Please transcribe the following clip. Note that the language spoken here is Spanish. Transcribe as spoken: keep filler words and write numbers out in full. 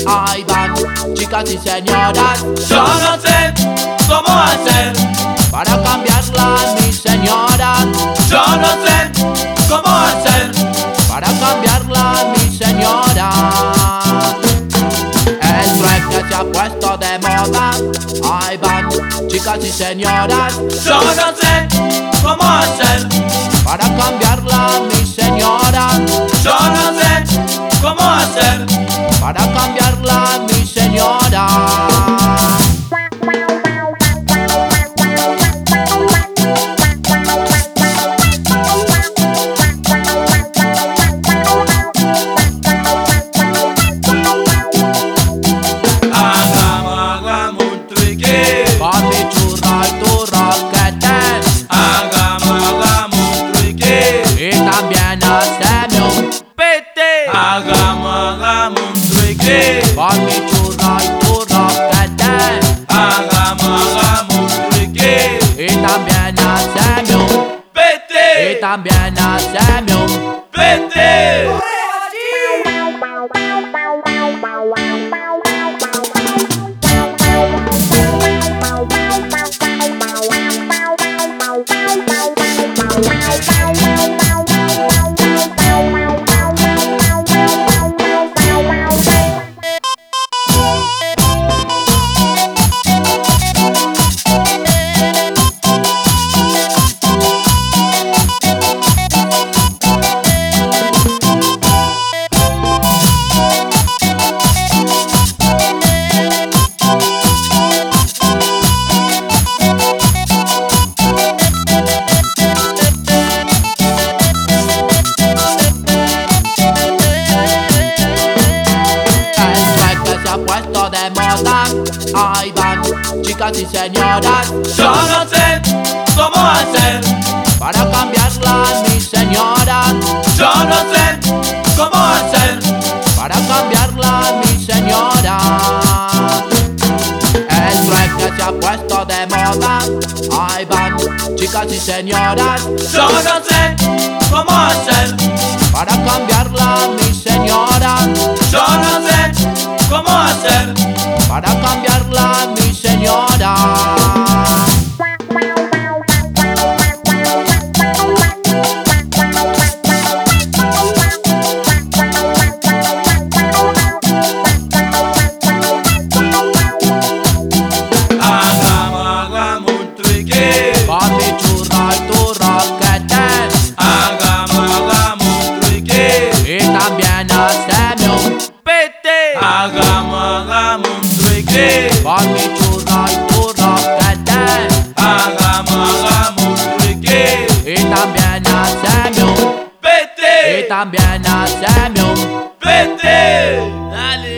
ahí van, chicas y señoras. Yo no sé cómo hacer para cambiarla, mi señora. Yo no sé cómo hacer para cambiarla, mi señora. El reggae se ha puesto de moda, ahí van, chicas y señoras. Yo no sé cómo hacer para cambiarla, mi señora. Yo no sé cómo hacer para cambiarla, mi señora. Hagamos, hagamos un trueque con mi churra y tu roquete. Hagamos, hagamos un trueque y también haceme un vete. Y también haceme un vete. Puesto de moda, ahí van, chicas y señoras. Yo no sé cómo hacer para cambiarla, mi señora. Yo no sé cómo hacer para cambiarla, mi señora. El reggae se ha puesto de moda, ahí van, chicas y señoras. Yo no sé cómo hacer para cambiarla, mi señora. Yo no sé cómo hacer para cambiarla, mi señora. Hagamos, hagamos un trueque con mi churra y tu roquete. Hagamos, hagamos un trueque y también haceme un vete. Hagamos, hagamos un trueque con mi churra y tu roquete. Hagamos, hagamos un trueque y también haceme un vete. Y también haceme un vete. Dale.